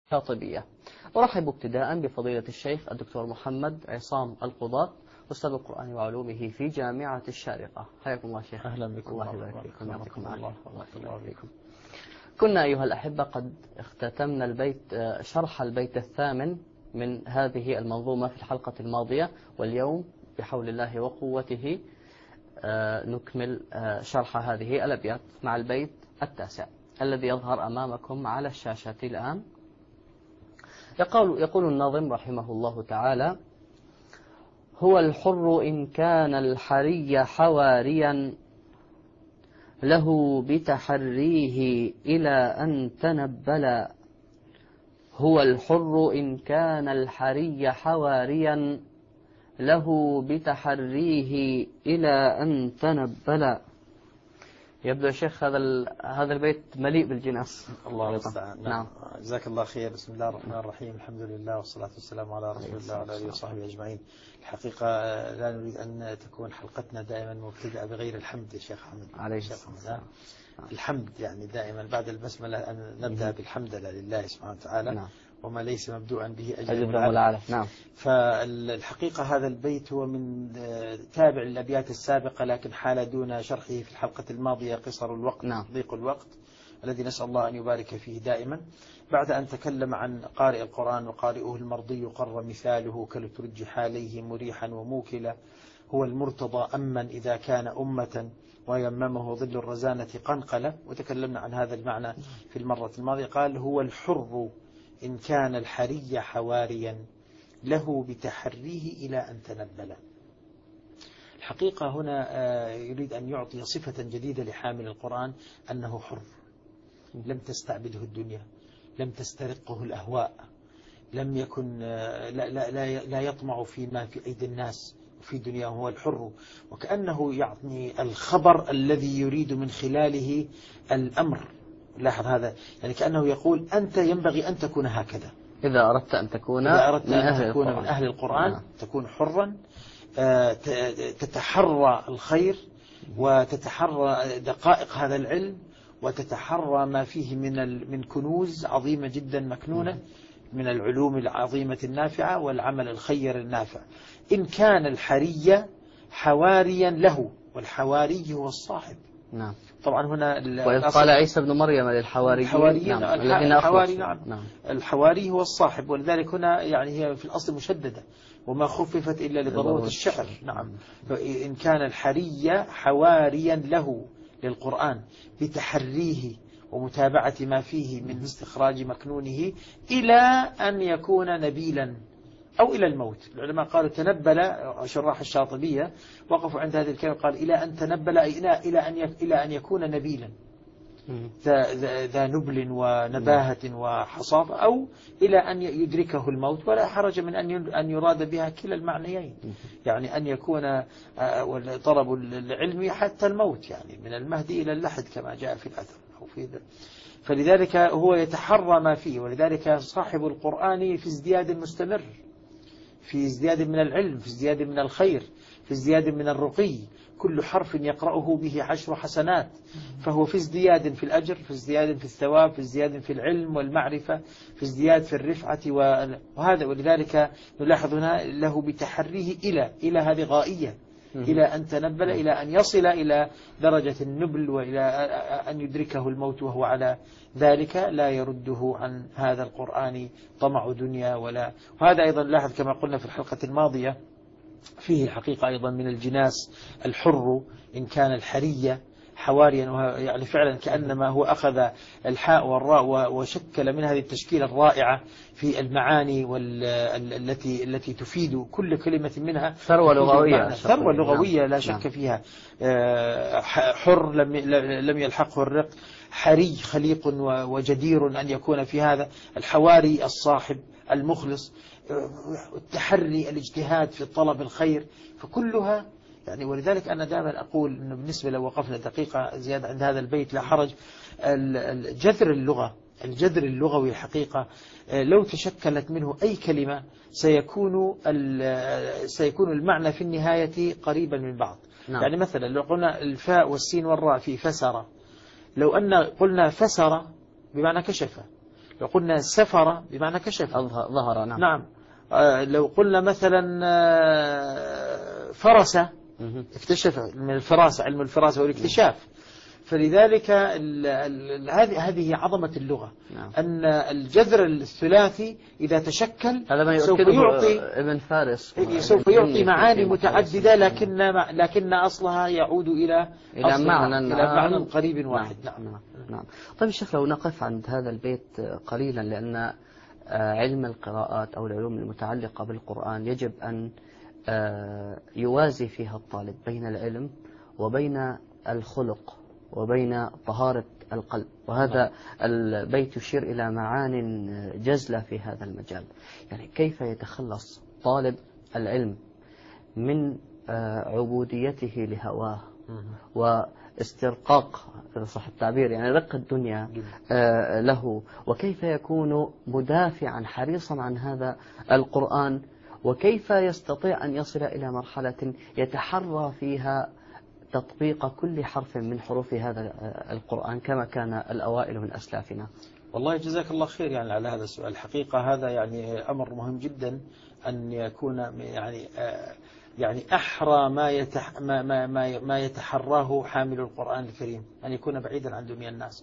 شاطبية. أرحب ابتداء بفضيلة الشيخ الدكتور محمد عصام القضاة، أستاذ القرآن وعلومه في جامعة الشارقة. حياكم الله شيخ. أهلا بكم. الله يبارك فيكم ويعطيكم العافية. الله يبارك فيكم. كنا أيها الأحبة قد اختتمنا شرح البيت الثامن من هذه المنظومة في الحلقة الماضية، واليوم بحول الله وقوته نكمل شرح هذه الأبيات مع البيت التاسع الذي يظهر أمامكم على الشاشة الآن. يقول الناظم رحمه الله تعالى: هو الحر إن كان الحري حواريا، له بتحريه إلى أن تنبلا. هو الحر إن كان الحري حواريا، له بتحريه إلى أن تنبلا. يبدو يا شيخ هذا البيت مليء بالجناس. الله المستعان. نعم. جزاك الله خير. بسم الله الرحمن الرحيم. الحمد لله والصلاة والسلام على رسول الله وعلى آله وصحبه أجمعين. الحقيقة لا نريد أن تكون حلقتنا دائما مبتدأة بغير الحمد يا شيخ حمد. عليه السلام. الحمد يعني دائما بعد البسملة أن نبدأ بالحمد لله سبحانه وتعالى. نعم. وما ليس مبدوعا به أجب ولا. نعم. فالحقيقة هذا البيت هو من تابع للأبيات السابقة، لكن حال دون شرحه في الحلقة الماضية قصر الوقت. نعم. ضيق الوقت الذي نسأل الله أن يبارك فيه دائما. بعد أن تكلم عن قارئ القرآن وقارئه المرضي قر مثاله كلترجح عليه مريحا وموكلا، هو المرتضى أما إذا كان أمة ويممه ظل الرزانة قنقلة. وتكلمنا عن هذا المعنى في المرة الماضية. قال: هو الحر إن كان الحري حواريا، له بتحريه إلى أن تنبلا. الحقيقة هنا يريد أن يعطي صفة جديدة لحامل القرآن، أنه حر، لم تستعبده الدنيا، لم تسترقه الأهواء، لم يكن لا يطمع فيما في أيدي الناس في دنياه. هو الحر، وكأنه يعطي الخبر الذي يريد من خلاله الأمر. لاحظ هذا، يعني كأنه يقول: أنت ينبغي أن تكون هكذا إذا أردت أن تكون من أهل القرآن تكون حرا، تتحرى الخير وتتحرى دقائق هذا العلم، وتتحرى ما فيه من كنوز عظيمة جدا مكنونة من العلوم العظيمة النافعة والعمل الخير النافع. إن كان الحري حواريا له، والحواري هو الصاحب. نعم. طبعا هنا وإذ قال عيسى ابن مريم للحواريين. نعم. الحواري هو الصاحب، ولذلك هنا يعني هي في الأصل مشددة، وما خففت إلا لضرورة الشعر. نعم. إن كان الحري حواريا له للقرآن بتحريه ومتابعة ما فيه من استخراج مكنونه إلى أن يكون نبيلا أو إلى الموت. العلماء قالوا تنبل، شراح الشاطبية وقفوا عند هذه الكلمة، قال: إلى أن تنبل، أي إلى أن يكون نبيلا ذا نبل ونباهة وحصافة، أو إلى أن يدركه الموت. ولا حرج من أن يراد بها كلا المعنيين، يعني أن يكون طلب العلم حتى الموت، يعني من المهد إلى اللحد كما جاء في الأثر أو في فلذلك هو يتحرى ما فيه. ولذلك صاحب القرآن في ازدياد مستمر، في ازدياد من العلم، في ازدياد من الخير، في ازدياد من الرقي. كل حرف يقرأه به 10 حسنات، فهو في ازدياد في الأجر، في ازدياد في الثواب، في ازدياد في العلم والمعرفة، في ازدياد في الرفعة وهذا. ولذلك نلاحظ هنا له بتحريه إلى هذه غائية، إلى أن تنبل، إلى أن يصل إلى درجة النبل، وإلى أن يدركه الموت وهو على ذلك لا يرده عن هذا القرآن طمع دنيا ولا. وهذا أيضا لاحظ كما قلنا في الحلقة الماضية، فيه الحقيقة أيضا من الجناس الحر إن كان الحرية حواريا، يعني فعلا كأنما هو أخذ الحاء والراء وشكل من هذه التشكيلة الرائعة في المعاني التي تفيد كل كلمة منها ثروة لغوية. ثروة لغوية لا شك فيها. حر لم يلحقه الرق، حري خليق وجدير أن يكون في هذا، الحواري الصاحب المخلص، التحري الاجتهاد في طلب الخير، فكلها يعني. ولذلك أنا دائما أقول أنه بالنسبة لو وقفنا دقيقة زيادة عند هذا البيت لا حرج. الجذر اللغوي الحقيقة لو تشكلت منه أي كلمة سيكون المعنى في النهاية قريبا من بعض. نعم. يعني مثلا لو قلنا الفاء والسين والراء في فسر، لو أن قلنا فسر بمعنى كشف، لو قلنا سفر بمعنى كشف، ظهر. نعم. نعم. لو قلنا مثلا فرس، اكتشف، من الفراسة، علم الفراسة والاكتشاف. فلذلك هذه عظمة اللغة. نعم. أن الجذر الثلاثي إذا تشكل سوف يعطي ابن فارس، سوف يعطي معاني متعددة، لكن أصلها يعود إلى معنى قريب واحد. نعم. نعم. طيب الشيخ، لو نقف عند هذا البيت قليلا، لأن علم القراءات أو العلوم المتعلقة بالقرآن يجب أن يوازي فيها الطالب بين العلم وبين الخلق وبين طهارة القلب، وهذا البيت يشير إلى معان جزلة في هذا المجال. يعني كيف يتخلص طالب العلم من عبوديته لهواه واسترقاق، إذا صح التعبير، يعني رق الدنيا له، وكيف يكون مدافعا حريصا عن هذا القرآن، وكيف يستطيع أن يصل إلى مرحلة يتحرى فيها تطبيق كل حرف من حروف هذا القرآن كما كان الأوائل من أسلافنا؟ والله جزاك الله خير يعني على هذا السؤال. الحقيقة هذا يعني أمر مهم جدا، أن يكون يعني أحرى ما يتحراه حامل القرآن الكريم، أن يكون بعيدا عن دنيا الناس.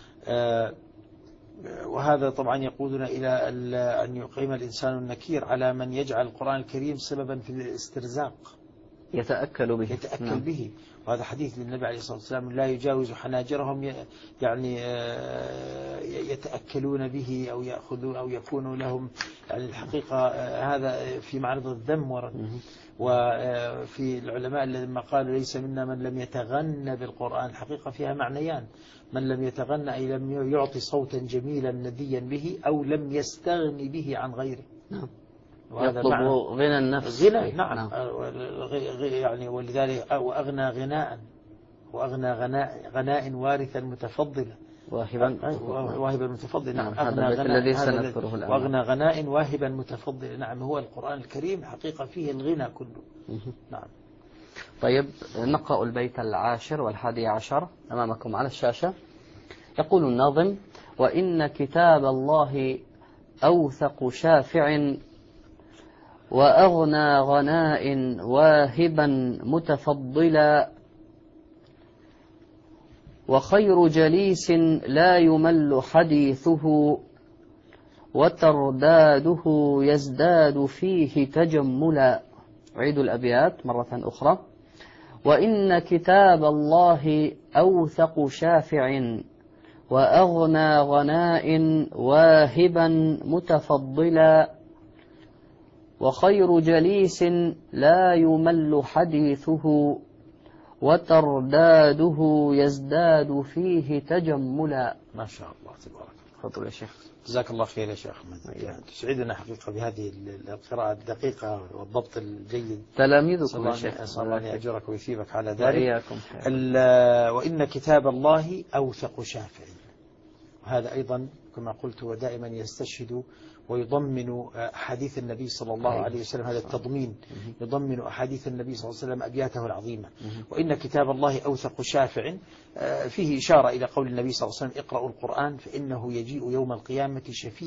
وهذا طبعا يقودنا إلى أن يقيم الإنسان النكير على من يجعل القرآن الكريم سببا في الاسترزاق، يتأكل به. وهذا حديث للنبي عليه الصلاة والسلام: لا يجاوز حناجرهم، يعني يتأكلون به أو يأخذون أو يكون لهم، يعني الحقيقة هذا في معرض الذم ورد. وفي العلماء لما قالوا ليس منا من لم يتغنى بالقرآن، الحقيقة فيها معنيان: من لم يتغنى أي لم يعطي صوتا جميلا نديا به، أو لم يستغني به عن غيره. نعم. يطلب غنى النفس. غنى. نعم. يعني ولذلك وأغنى غناء وارثا متفضلا واهبا متفضلا. نعم. هذا الذي سنذكره الآن. وأغنى غناء واهبا متفضلا. نعم. هو القرآن الكريم حقيقة فيه الغنى كله. نعم. طيب نقرأ البيت 10 و11 أمامكم على الشاشة. يقول الناظم: وإن كتاب الله أوثق شافع، وأغنى غناء واهبا متفضلا، وخير جليس لا يمل حديثه، وترداده يزداد فيه تجملا. أعيد الأبيات مرة أخرى: وإن كتاب الله أوثق شافع، وأغنى غناء واهبا متفضلا، وخير جليس لا يمل حديثه، وترداده يزداد فيه تجملا. ما شاء الله، تبارك الله. تفضل يا شيخ. جزاك الله خير يا شيخ أحمد. يعني تسعدنا حقيقة بهذه القراءة الدقيقة والضبط الجيد. تلاميذكم يا شيخ، صلى الله أن يأجرك ويثيبك على ذلك. وإن كتاب الله أوثق شافع. وهذا أيضا كما قلت هو دائما يستشهد ويضمن أحاديث النبي صلى الله عليه وسلم. هذا التضمين يضمن أحاديث النبي صلى الله عليه وسلم أبياته العظيمة. وإن كتاب الله أوثق شافع فيه إشارة إلى قول النبي صلى الله عليه وسلم: اقرأوا القرآن فإنه يجيء يوم القيامة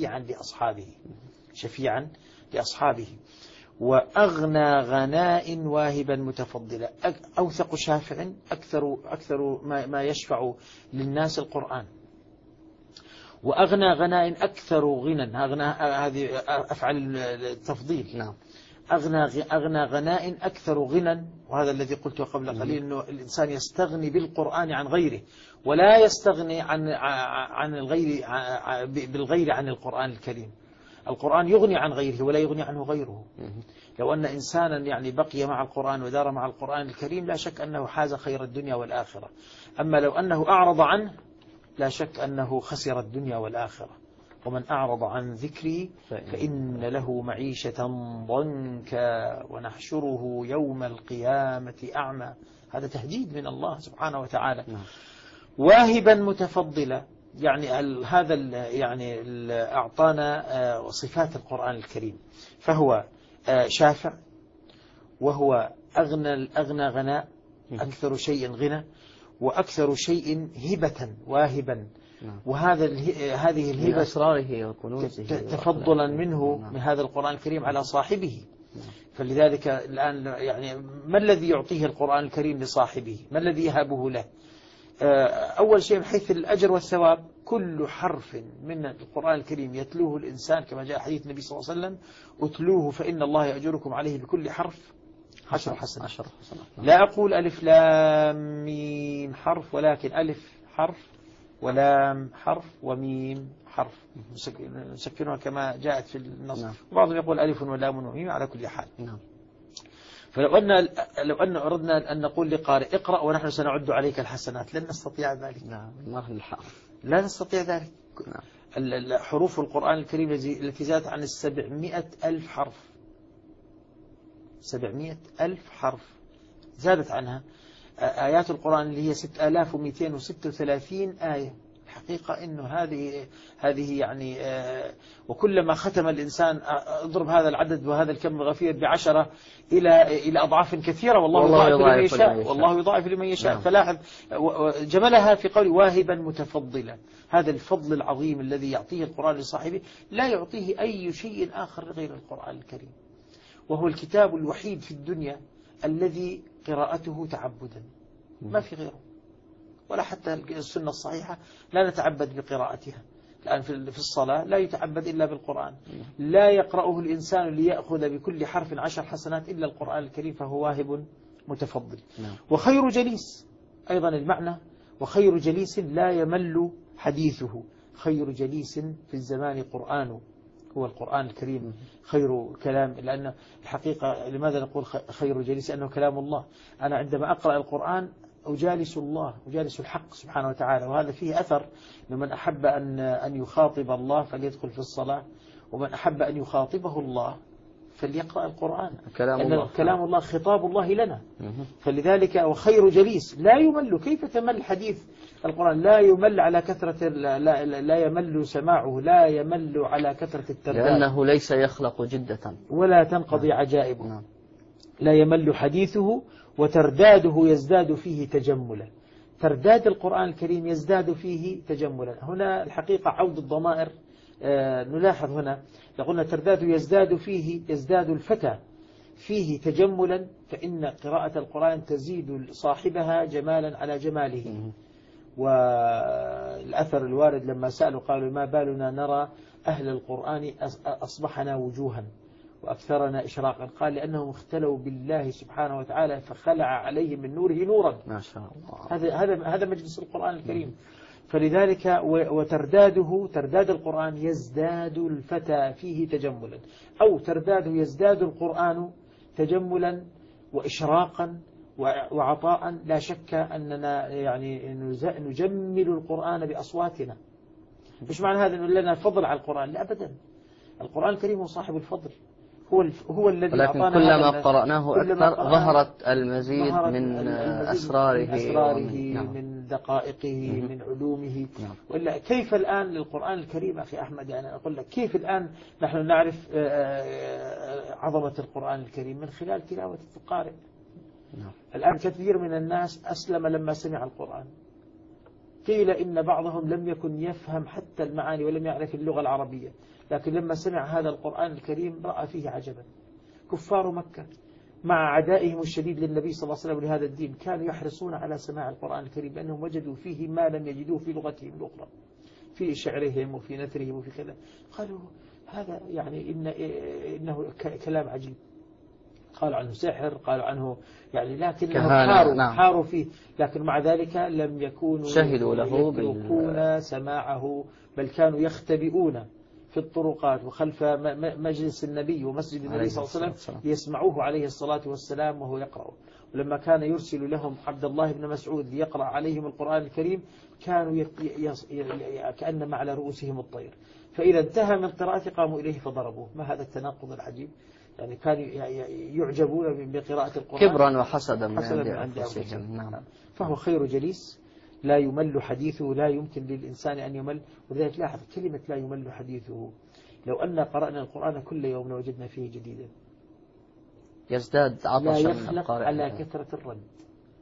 شفيعا لأصحابه. وأغنى غناء واهبا متفضلا. أوثق شافع أكثر ما يشفع للناس القرآن. وأغنى غناء أكثر غنى. هذه أفعل التفضيل. نعم. أغنى غناء أكثر غنى. وهذا الذي قلته قبل قليل، أنه الإنسان يستغني بالقرآن عن غيره، ولا يستغني بالغير عن القرآن الكريم. القرآن يغني عن غيره ولا يغني عنه غيره. لو أن إنسانا يعني بقي مع القرآن ودار مع القرآن الكريم، لا شك أنه حاز خير الدنيا والآخرة. أما لو أنه أعرض عنه، لا شك أنه خسر الدنيا والآخرة. ومن أعرض عن ذكري فإن له معيشة ضنكا ونحشره يوم القيامة أعمى. هذا تهديد من الله سبحانه وتعالى. واهبا متفضلا، يعني هذا يعني أعطانا صفات القرآن الكريم. فهو شافع، وهو أغنى غناء، أكثر شيء غنى، وأكثر شيء هبة واهبا. وهذه الهبة أسراره وكنوزه تفضلا منه من هذا القرآن الكريم على صاحبه. فلذلك الآن يعني ما الذي يعطيه القرآن الكريم لصاحبه؟ ما الذي يهبه له؟ أول شيء من حيث الأجر والثواب، كل حرف من القرآن الكريم يتلوه الإنسان كما جاء حديث النبي صلى الله عليه وسلم: اتلوه فإن الله يأجركم عليه بكل حرف 10 حسنات. لا أقول ألف لام ميم حرف، ولكن ألف حرف ولام حرف وميم حرف، نسكنها كما جاءت في النص. وبعضهم يقول ألف ولام وميم على كل حال. فلو أن أردنا أن نقول لقارئ اقرأ ونحن سنعد عليك الحسنات، لن نستطيع ذلك. لا نستطيع ذلك. حروف القرآن الكريم التي زادت عن 700,000 حرف، 700,000 حرف زادت عنها. آيات القرآن اللي هي 6236 آية. الحقيقة أنه هذه يعني وكلما ختم الإنسان، اضرب هذا العدد وهذا الكم الغفير ب10 إلى أضعاف كثيرة، والله يضاعف لمن يشاء، والله يضاعف لمن يشاء. فلاحظ جملها في قول واهبا متفضلا. هذا الفضل العظيم الذي يعطيه القرآن لصاحبه لا يعطيه أي شيء آخر غير القرآن الكريم، وهو الكتاب الوحيد في الدنيا الذي قراءته تعبدا، ما في غيره. ولا حتى السنة الصحيحة لا نتعبد بقراءتها. الآن في الصلاة لا يتعبد إلا بالقرآن، لا يقرأه الإنسان ليأخذ بكل حرف 10 حسنات إلا القرآن الكريم، فهو واهب متفضل. وخير جليس أيضا المعنى، وخير جليس لا يمل حديثه. خير جليس في الزمان قرآن، هو القرآن الكريم خير كلام. لأن الحقيقة لماذا نقول خير جليس؟ أنه كلام الله. أنا عندما أقرأ القرآن أجالس الله، أجالس الحق سبحانه وتعالى. وهذا فيه أثر، من أحب أن يخاطب الله فليدخل في الصلاة، ومن أحب أن يخاطبه الله فليقرأ القرآن. كلام الله خطاب الله لنا. فلذلك وخير جليس لا يمل. كيف تمل حديث القرآن؟ لا يمل على كثرة، لا يمل سماعه، لا يمل على كثرة الترداد، لأنه ليس يخلق جدة ولا تنقضي عجائبه. لا يمل حديثه، وترداده يزداد فيه تجملا. ترداد القرآن الكريم يزداد فيه تجملا. هنا الحقيقة عود الضمائر، نلاحظ هنا لقلنا ترداده يزداد الفتى فيه تجملا، فإن قراءة القرآن تزيد صاحبها جمالا على جماله. والأثر الوارد لما سألوا قالوا: ما بالنا نرى أهل القرآن أصبحنا وجوها وأكثرنا إشراقا؟ قال: لأنهم اختلوا بالله سبحانه وتعالى فخلع عليهم من نوره نورا. ما شاء الله. هذا مجلس القرآن الكريم. فلذلك ترداد القرآن يزداد الفتى فيه تجملا، أو ترداده يزداد القرآن تجملا وإشراقا وعطاء. لا شك أننا يعني نجمل القرآن بأصواتنا. مش معنى هذا أنه لنا فضل على القرآن، لا أبدا. القرآن الكريم هو صاحب الفضل، هو الذي أعطانا. ولكن كلما قرأناه أكثر ظهرت المزيد من أسراره من دقائقه من علومه. وإلا كيف الآن للقرآن الكريم أخي أحمد؟ يعني أقول لك كيف الآن نحن نعرف عظمة القرآن الكريم من خلال تلاوة القارئ. الآن كثير من الناس أسلم لما سمع القرآن. قيل إن بعضهم لم يكن يفهم حتى المعاني ولم يعرف اللغة العربية، لكن لما سمع هذا القرآن الكريم رأى فيه عجبا. كفار مكة مع عدائهم الشديد للنبي صلى الله عليه وسلم لهذا الدين كانوا يحرصون على سماع القرآن الكريم، لأنهم وجدوا فيه ما لم يجدوه في لغتهم الأخرى، في شعرهم وفي نثرهم وفي كذا. قالوا هذا يعني إنه كلام عجيب. قالوا عنه سحر، قالوا عنه يعني، لكنهم حاروا فيه. لكن مع ذلك لم يكونوا شهدوا له يتركون سماعه، بل كانوا يختبئون في الطرقات وخلف مجلس النبي ومسجد النبي صلى الله عليه وسلم ليسمعوه عليه الصلاة والسلام وهو يقرأ. ولما كان يرسل لهم عبد الله بن مسعود ليقرأ عليهم القرآن الكريم كانوا كأنما على رؤوسهم الطير، فإذا انتهى من قراءته قاموا إليه فضربوه. ما هذا التناقض العجيب؟ يعني كانوا يعجبون بقراءة القرآن كبرا وحسدا من عند أنفسهم. نعم. فهو خير جليس لا يمل حديثه، لا يمكن للإنسان أن يمل. ولذلك لاحظ كلمة لا يمل حديثه. لو أن قرأنا القرآن كل يوم لوجدنا فيه جديدا. يزداد عطشا لا يخلق على كثرة الرد.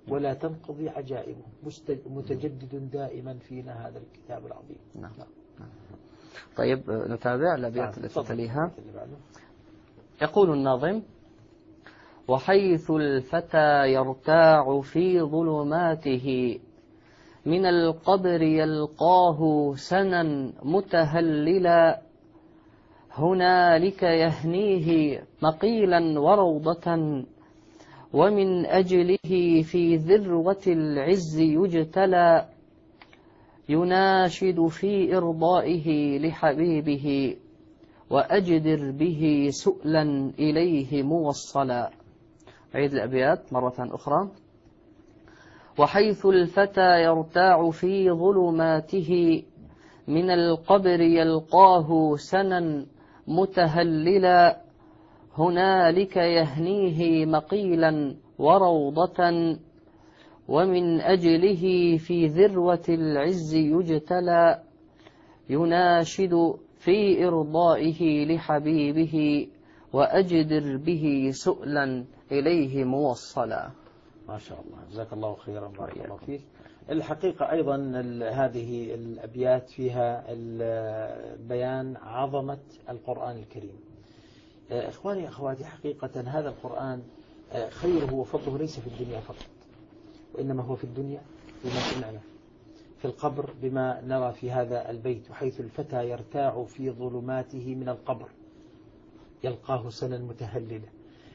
ولا تنقضي عجائبه، متجدد دائما فينا هذا الكتاب العظيم. نعم. طيب نتابع الأبيات التي تليها. يقول الناظم: وحيث الفتى يرتاع في ظلماته من القبر يلقاه سنا متهللا هنالك يهنيه مقيلا وروضة ومن أجله في ذروة العز يجتلى يناشد في إرضائه لحبيبه وأجدر به سؤلا إليه موصلا. عيد الأبيات مرة أخرى: وحيث الفتى يرتاع في ظلماته من القبر يلقاه سنا متهللا هنالك يهنيه مقيلا وروضة ومن أجله في ذروة العز يجتلى يناشد في إرضائه لحبيبه وأجدر به سؤلا إليه موصلا. ما شاء الله، جزاك الله خيرا، بارك الله فيك. الحقيقة أيضا هذه الأبيات فيها بيان عظمة القرآن الكريم. إخواني أخواتي، حقيقة هذا القرآن خيره وفضله ليس في الدنيا فقط، وإنما هو في الدنيا بما سمعنا، في القبر بما نرى في هذا البيت: وحيث الفتى يرتاع في ظلماته من القبر يلقاه سنا متهللا.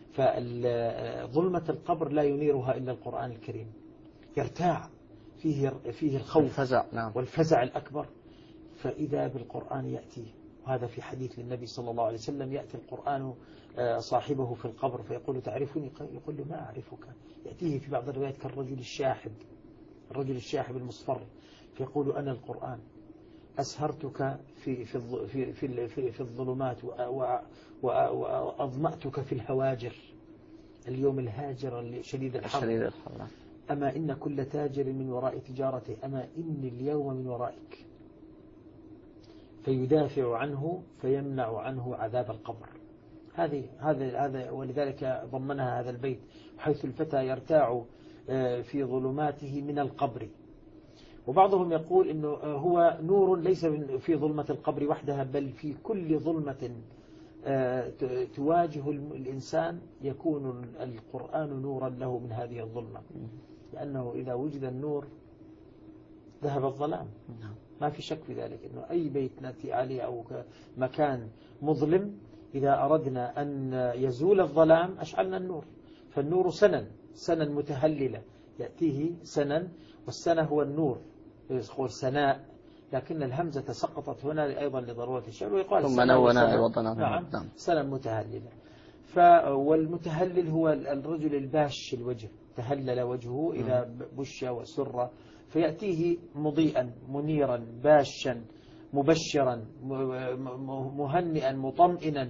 فظلمة القبر لا ينيرها إلا القرآن الكريم، يرتاع فيه الخوف والفزع الأكبر، فإذا بالقرآن يأتي. وهذا في حديث للنبي صلى الله عليه وسلم: يأتي القرآن صاحبه في القبر فيقول: تعرفني؟ يقول له: ما أعرفك. يأتيه في بعض الروايات كالرجل الشاحب، الرجل الشاحب المصفر، فيقول: أنا القرآن أسهرتك في الظلمات وأظمأتك في الهواجر، اليوم الهاجر شديد الحر. أما إن كل تاجر من وراء تجارته، أما إني اليوم من ورائك، فيدافع عنه فيمنع عنه عذاب القبر. هذا ولذلك ضمنها هذا البيت: حيث الفتى يرتاع في ظلماته من القبر. وبعضهم يقول إنه هو نور ليس في ظلمة القبر وحدها، بل في كل ظلمة تواجه الإنسان يكون القرآن نورا له من هذه الظلمة، لأنه إذا وجد النور ذهب الظلام. ما في شك في ذلك، إنه أي بيت نأتي عليه أو مكان مظلم إذا أردنا أن يزول الظلام أشعلنا النور. فالنور سنا متهللة، يأتيه سنا، والسنة هو النور، يقول سناء، لكن الهمزة سقطت هنا أيضا لضرورة الشعر، ويقال ثم نونا وضنا. نعم. سنة متهللة. والمتهلل هو الرجل الباش الوجه، تهلل وجهه إذا بش وسر، فيأتيه مضيئا منيرا باشا مبشرا مهنئا مطمئنا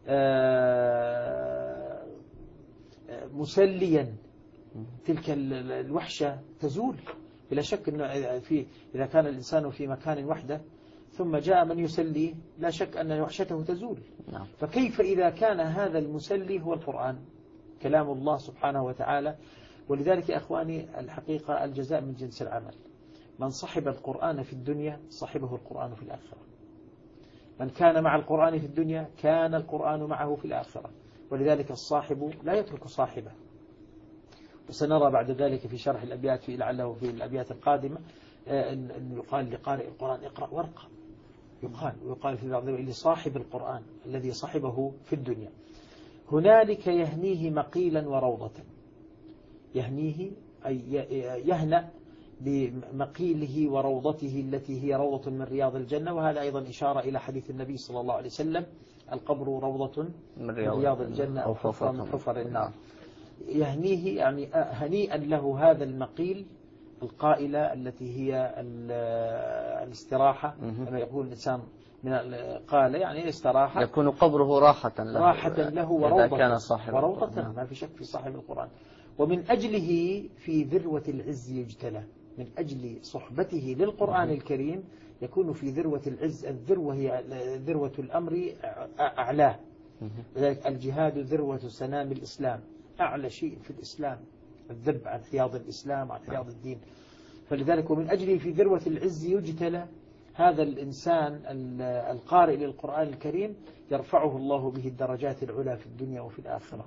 مسليا. تلك الوحشة تزول بلا شك، أنه إذا كان الإنسان في مكان وحده ثم جاء من يسليه لا شك أن وحشته تزول. فكيف إذا كان هذا المسلي هو القرآن كلام الله سبحانه وتعالى؟ ولذلك يا أخواني الحقيقة الجزاء من جنس العمل. من صحب القرآن في الدنيا صحبه القرآن في الآخرة. من كان مع القرآن في الدنيا كان القرآن معه في الآخرة. ولذلك الصاحب لا يترك صاحبه. وسنرى بعد ذلك في شرح الأبيات لعله في الأبيات القادمة أن يقال لقارئ القرآن: اقرأ وارقى. ويقال في بعض لصاحب القرآن الذي صحبه في الدنيا: هنالك يهنيه مقيلا وروضة. يهنيه أي يهنأ بمقيله وروضته التي هي روضة من رياض الجنة. وهذا أيضا إشارة إلى حديث النبي صلى الله عليه وسلم: القبر روضة من رياض الجنة أو حفرة من حفر النار. يهنيه يعني هنيئا له هذا المقيل، القائلة التي هي الاستراحة. لما يقول الإنسان من قال يعني استراحة، يكون قبره راحة له وروضة، كان صاحب وروضة. ما في شك في صاحب القرآن. ومن أجله في ذروة العز يجتلى، من أجل صحبته للقرآن الكريم يكون في ذروة العز. الذروة هي ذروة الأمر أعلاه. لذلك الجهاد ذروة سنام الإسلام، أعلى شيء في الإسلام الذب عن حياض الإسلام، عن حياض الدين. فلذلك ومن أجله في ذروة العز يجتلى هذا الإنسان القارئ للقرآن الكريم، يرفعه الله به الدرجات العلى في الدنيا وفي الآخرة.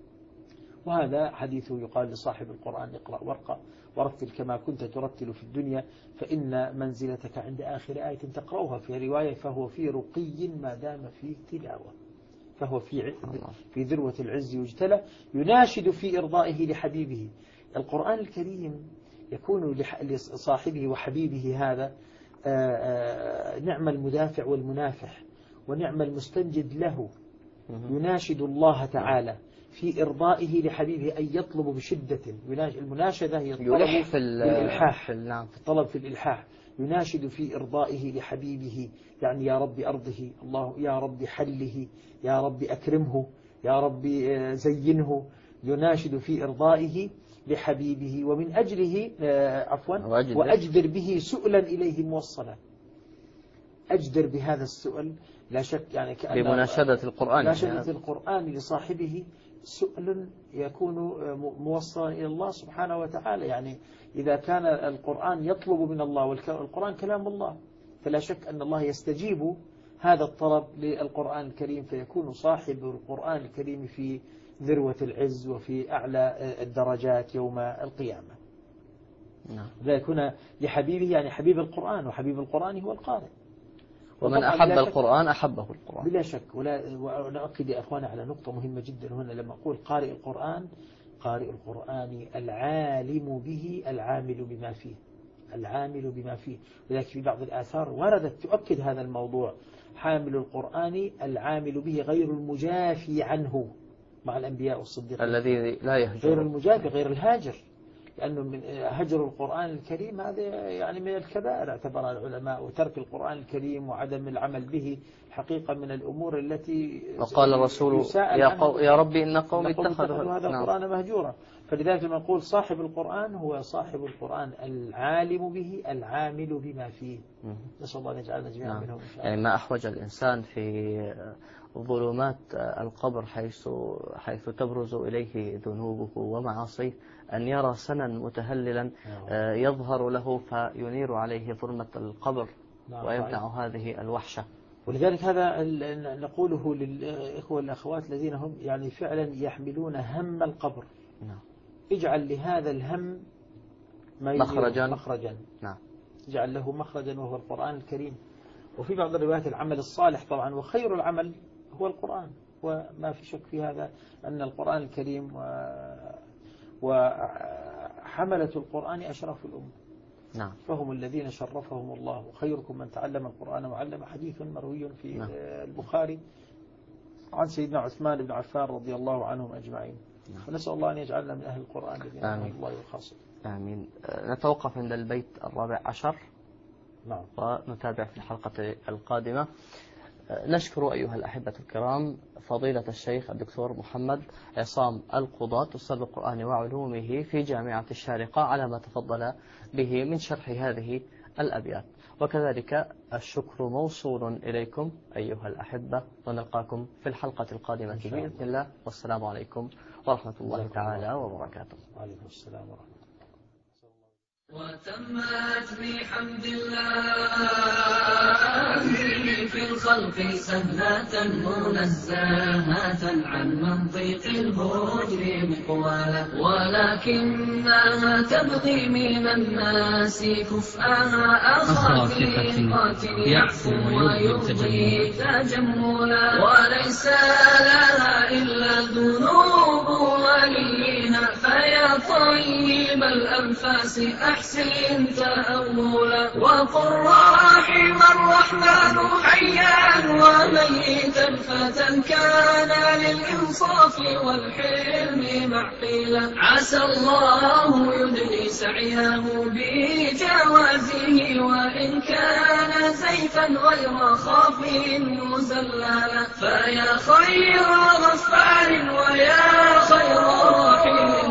وهذا حديث يقال لصاحب القرآن: اقرأ وارقى ورتل كما كنت ترتل في الدنيا فإن منزلتك عند آخر آية تقرأها. في رواية: فهو في رقي ما دام فيه تلاوة. فهو في ذروة العز يجتلى، يناشد في إرضائه لحبيبه. القرآن الكريم يكون لصاحبه وحبيبه هذا نعم المدافع والمنافح ونعم المستنجد له. يناشد الله تعالى في إرضائه لحبيبه أن يطلب بشدة. المناشدة هي الطلب في الإلحاح، في الطلب في الإلحاح. يناشد في إرضائه لحبيبه، يعني يا رب أرضه، الله يا رب حله، يا رب أكرمه، يا رب زينه. يناشد في إرضائه لحبيبه ومن أجله وأجدر به سؤلا إليه موصلا. أجدر بهذا السؤل لا شك، يعني بمناشدة القرآن، مناشدة القرآن لصاحبه سؤال يكون موصلا إلى الله سبحانه وتعالى. يعني إذا كان القرآن يطلب من الله والقرآن كلام الله، فلا شك أن الله يستجيب هذا الطلب للقرآن الكريم، فيكون صاحب القرآن الكريم في ذروة العز وفي أعلى الدرجات يوم القيامة. ذلك هنا لحبيبه، يعني حبيب القرآن، وحبيب القرآن هو القارئ. ومن أحب القرآن أحبه القرآن بلا شك. ونأكد يا أخوانا على نقطة مهمة جدا هنا، لما أقول قارئ القرآن، قارئ القرآن العالم به العامل بما فيه، العامل بما فيه. ولكن في بعض الآثار وردت تؤكد هذا الموضوع: حامل القرآن العامل به غير المجافي عنه مع الأنبياء والصديقين، الذي لا يهجر، غير المجافي، غير الهاجر. لأنه من هجر القرآن الكريم هذا يعني من الكبائر اعتبرها العلماء، وترك القرآن الكريم وعدم العمل به حقيقة من الأمور التي وقال الرسول يا ربي إن قومي اتخذوا هذا القرآن مهجورا. فلذلك لما نقول صاحب القرآن هو صاحب القرآن العالم به العامل بما فيه. نسأل الله أن يجعلنا جميعا منهم إن شاء الله. يعني ما أحوج الإنسان في ظلمات القبر حيث تبرز إليه ذنوبه ومعاصيه أن يرى سنا متهللا يظهر له فينير عليه ظلمة القبر ويمنع هذه الوحشة. ولذلك هذا نقوله للإخوة والأخوات الذين هم يعني فعلا يحملون هم القبر. اجعل لهذا الهم مخرجا. اجعل له مخرجا وهو القرآن الكريم. وفي بعض الروايات العمل الصالح طبعا، وخير العمل هو القرآن، وما في شك في هذا أن القرآن الكريم وحملة القرآن أشرف الأمة. فهم الذين شرفهم الله. وخيركم من تعلم القرآن وعلم. حديث مروي في البخاري عن سيدنا عثمان بن عفان رضي الله عنهم أجمعين. فنسأل الله أن يجعلنا من أهل القرآن الذين يرحمهم الله وخاصة. آمين. نتوقف عند البيت 14 ونتابع في الحلقة القادمة. نشكر أيها الأحبة الكرام فضيلة الشيخ الدكتور محمد عصام القضاة أستاذ القرآن وعلومه في جامعة الشارقة على ما تفضل به من شرح هذه الأبيات، وكذلك الشكر موصول إليكم أيها الأحبة، ونلقاكم في الحلقة القادمة بإذن الله. والسلام عليكم ورحمة الله تعالى وبركاته. وعليكم السلام ورحمة الله. وتمت بحمد الله في الخلق سهلة منزهة عن منطق الهجر مقوالا، ولكنها تبغي من الناس كفءها أخافقة يعفو ويرضي تجملا، وليس لها إلا الذنوب وليها، فيا طيب الأنفاس أحسن تأولا، وقل رحم الرحمن حيا وميتا فتى كان للإنصاف والحلم معقلا، عسى الله يدني سعيه بجوازه، وإن كان زيفا غير خاف مزللا، فيا خير غفار ويا خير رحيم